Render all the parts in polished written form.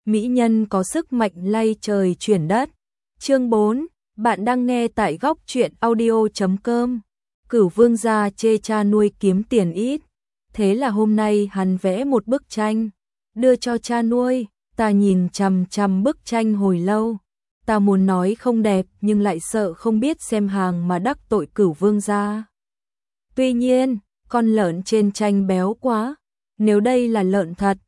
mỹ nhân có sức mạnh lay trời chuyển đất. Chương 4, bạn đang nghe tại góc truyện audio.com. Cửu vương gia chê cha nuôi kiếm tiền ít, thế là hôm nay hắn vẽ một bức tranh, đưa cho cha nuôi. Ta nhìn chằm chằm bức tranh hồi lâu, ta muốn nói không đẹp nhưng lại sợ không biết xem hàng mà đắc tội Cửu vương gia. Tuy nhiên, con lợn trên tranh béo quá, nếu đây là lợn thật,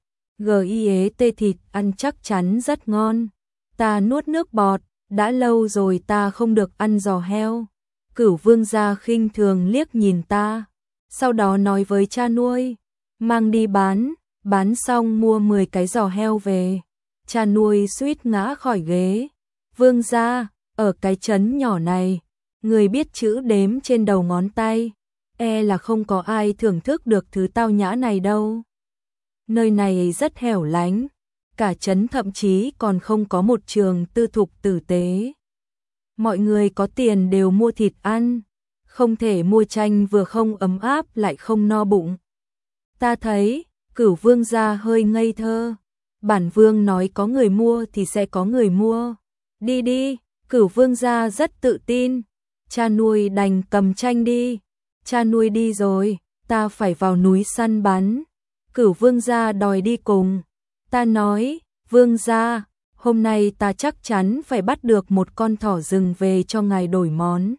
GIET thịt ăn chắc chắn rất ngon. Ta nuốt nước bọt, đã lâu rồi ta không được ăn giò heo. Cửu vương gia khinh thường liếc nhìn ta, sau đó nói với cha nuôi, mang đi bán xong mua 10 cái giò heo về. Cha nuôi suýt ngã khỏi ghế. Vương gia, ở cái trấn nhỏ này, người biết chữ đếm trên đầu ngón tay, là không có ai thưởng thức được thứ tao nhã này đâu. Nơi này rất hẻo lánh, cả trấn thậm chí còn không có một trường tư thục tử tế. Mọi người có tiền đều mua thịt ăn, không thể mua tranh vừa không ấm áp lại không no bụng. Ta thấy, Cửu vương gia hơi ngây thơ. Bản vương nói có người mua thì sẽ có người mua. Đi đi, Cửu vương gia rất tự tin. Cha nuôi đành cầm tranh đi. Cha nuôi đi rồi, ta phải vào núi săn bắn. Cửu vương gia đòi đi cùng. Ta nói, vương gia, hôm nay ta chắc chắn phải bắt được một con thỏ rừng về cho ngài đổi món.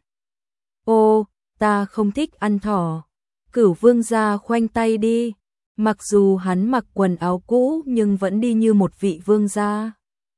Ô, ta không thích ăn thỏ. Cửu vương gia khoanh tay đi. Mặc dù hắn mặc quần áo cũ nhưng vẫn đi như một vị vương gia.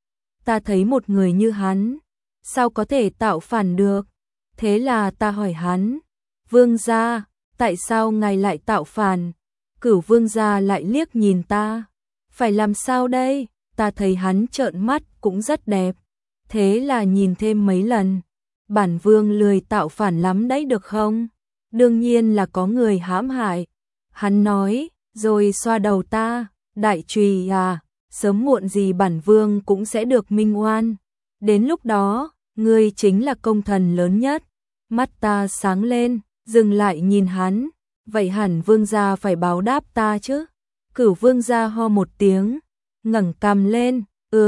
Ta thấy một người như hắn, sao có thể tạo phản được? Thế là ta hỏi hắn, vương gia, tại sao ngài lại tạo phản? Cửu vương gia lại liếc nhìn ta, phải làm sao đây? Ta thấy hắn trợn mắt cũng rất đẹp, thế là nhìn thêm mấy lần. Bản vương lười tạo phản lắm đấy được không? Đương nhiên là có người hãm hại. Hắn nói, rồi xoa đầu ta, đại trùy à, sớm muộn gì bản vương cũng sẽ được minh oan. Đến lúc đó, ngươi chính là công thần lớn nhất. Mắt ta sáng lên, dừng lại nhìn hắn, vậy hẳn vương gia phải báo đáp ta chứ. Cửu vương gia ho một tiếng, ngẩng cằm lên,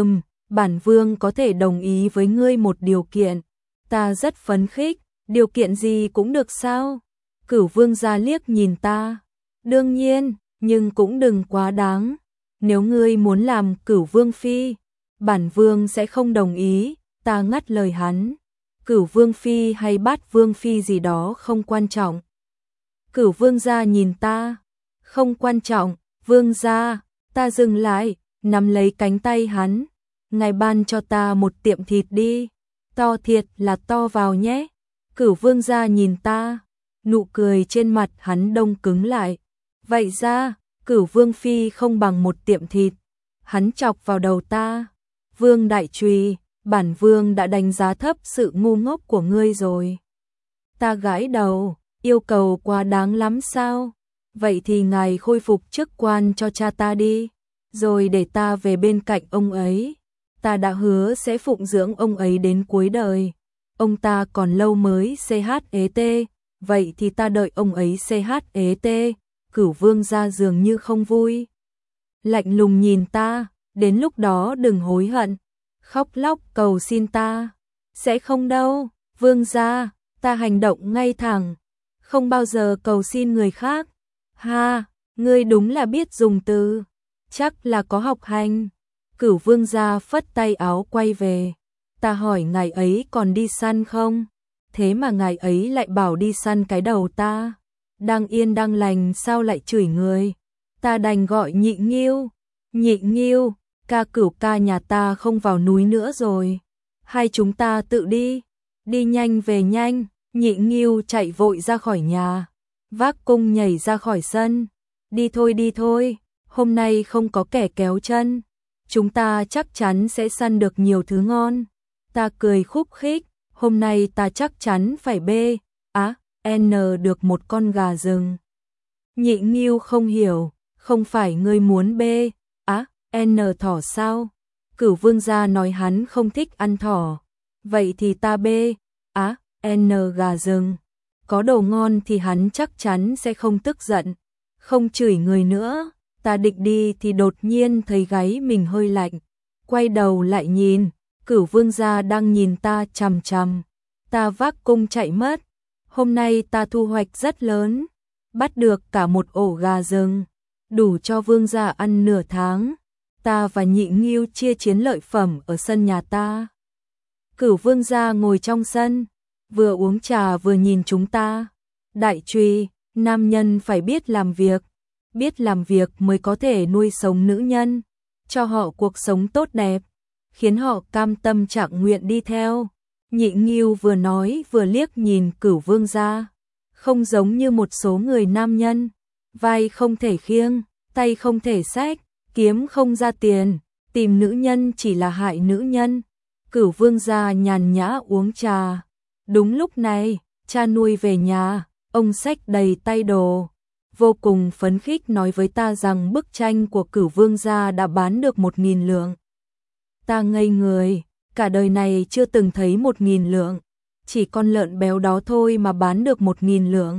bản vương có thể đồng ý với ngươi một điều kiện. Ta rất phấn khích, điều kiện gì cũng được sao? Cửu vương gia liếc nhìn ta, đương nhiên, nhưng cũng đừng quá đáng. Nếu ngươi muốn làm Cửu vương phi, bản vương sẽ không đồng ý. Ta ngắt lời hắn, Cửu vương phi hay Bát vương phi gì đó không quan trọng. Cửu vương gia nhìn ta, không quan trọng, vương gia. Ta dừng lại, nắm lấy cánh tay hắn, ngài ban cho ta một tiệm thịt đi, to thiệt là to vào nhé. Cửu vương gia nhìn ta, nụ cười trên mặt hắn đông cứng lại. Vậy ra, Cửu vương phi không bằng một tiệm thịt. Hắn chọc vào đầu ta, vương đại trùy, bản vương đã đánh giá thấp sự ngu ngốc của ngươi rồi. Ta gãi đầu, yêu cầu quá đáng lắm sao? Vậy thì ngài khôi phục chức quan cho cha ta đi, rồi để ta về bên cạnh ông ấy. Ta đã hứa sẽ phụng dưỡng ông ấy đến cuối đời. Ông ta còn lâu mới CHET, vậy thì ta đợi ông ấy CHET. Cửu vương gia dường như không vui, lạnh lùng nhìn ta, đến lúc đó đừng hối hận. Khóc lóc cầu xin ta, sẽ không đâu, vương gia. Ta hành động ngay thẳng, không bao giờ cầu xin người khác. Ha, ngươi đúng là biết dùng từ, chắc là có học hành. Cửu vương gia phất tay áo quay về. Ta hỏi ngài ấy còn đi săn không? Thế mà ngài ấy lại bảo đi săn cái đầu ta. Đang yên đang lành sao lại chửi người? Ta đành gọi Nhị Nghiêu. Nhị Nghiêu, ca Cửu ca nhà ta không vào núi nữa rồi. Hai chúng ta tự đi. Đi nhanh về nhanh. Nhị Nghiêu chạy vội ra khỏi nhà, vác cung nhảy ra khỏi sân. Đi thôi, hôm nay không có kẻ kéo chân. Chúng ta chắc chắn sẽ săn được nhiều thứ ngon. Ta cười khúc khích, hôm nay ta chắc chắn phải N được một con gà rừng. Nhị Nghiêu không hiểu, không phải ngươi muốn N thỏ sao? Cửu vương gia nói hắn không thích ăn thỏ. Vậy thì ta N gà rừng. Có đồ ngon thì hắn chắc chắn sẽ không tức giận, không chửi người nữa. Ta định đi thì đột nhiên thấy gáy mình hơi lạnh. Quay đầu lại nhìn, Cửu vương gia đang nhìn ta chằm chằm. Ta vác cung chạy mất. Hôm nay ta thu hoạch rất lớn, bắt được cả một ổ gà rừng, đủ cho vương gia ăn nửa tháng. Ta và Nhị Ngưu chia chiến lợi phẩm ở sân nhà ta. Cửu vương gia ngồi trong sân, vừa uống trà vừa nhìn chúng ta. Đại Trùy, nam nhân phải biết làm việc mới có thể nuôi sống nữ nhân, cho họ cuộc sống tốt đẹp, khiến họ cam tâm trạng nguyện đi theo. Nhị Ngưu vừa nói vừa liếc nhìn Cửu vương gia, không giống như một số người nam nhân, vai không thể khiêng, tay không thể xách, kiếm không ra tiền, tìm nữ nhân chỉ là hại nữ nhân. Cửu vương gia nhàn nhã uống trà. Đúng lúc này, cha nuôi về nhà, ông xách đầy tay đồ, vô cùng phấn khích nói với ta rằng bức tranh của Cửu vương gia đã bán được 1.000 lượng. Ta ngây người, cả đời này chưa từng thấy 1.000 lượng, chỉ con lợn béo đó thôi mà bán được 1.000 lượng.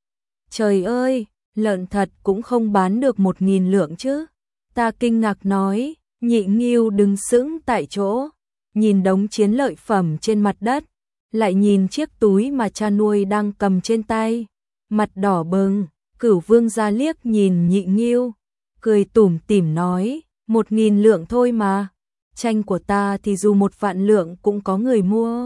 Trời ơi, lợn thật cũng không bán được 1.000 lượng chứ. Ta kinh ngạc nói. Nhị Ngưu đứng sững tại chỗ, nhìn đống chiến lợi phẩm trên mặt đất, lại nhìn chiếc túi mà cha nuôi đang cầm trên tay, mặt đỏ bừng. Cửu vương gia liếc nhìn Nhị Ngưu, cười tủm tỉm nói, 1.000 lượng thôi mà, tranh của ta thì dù 1.000 lượng cũng có người mua.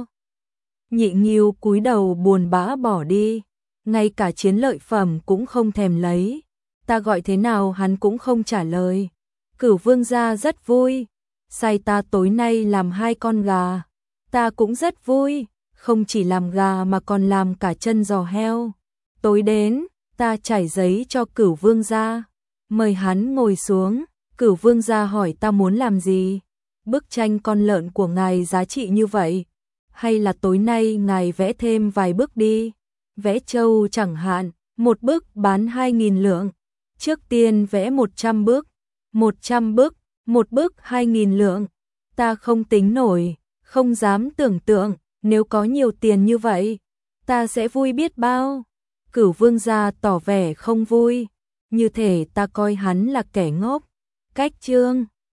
Nhị Ngưu cúi đầu buồn bã bỏ đi, ngay cả chiến lợi phẩm cũng không thèm lấy. Ta gọi thế nào hắn cũng không trả lời. Cửu vương gia rất vui, sai ta tối nay làm 2 con gà. Ta cũng rất vui, không chỉ làm gà mà còn làm cả chân giò heo. Tối đến, ta trải giấy cho Cửu vương gia, mời hắn ngồi xuống. Cửu vương gia hỏi ta muốn làm gì. Bức tranh con lợn của ngài giá trị như vậy, hay là tối nay ngài vẽ thêm vài bức đi. Vẽ trâu chẳng hạn, một bức bán 2.000 lượng. Trước tiên vẽ 100 bức. 100 bức, một bức 2.000 lượng. Ta không tính nổi, không dám tưởng tượng, nếu có nhiều tiền như vậy, ta sẽ vui biết bao. Cửu vương gia tỏ vẻ không vui, như thể ta coi hắn là kẻ ngốc. Cách chương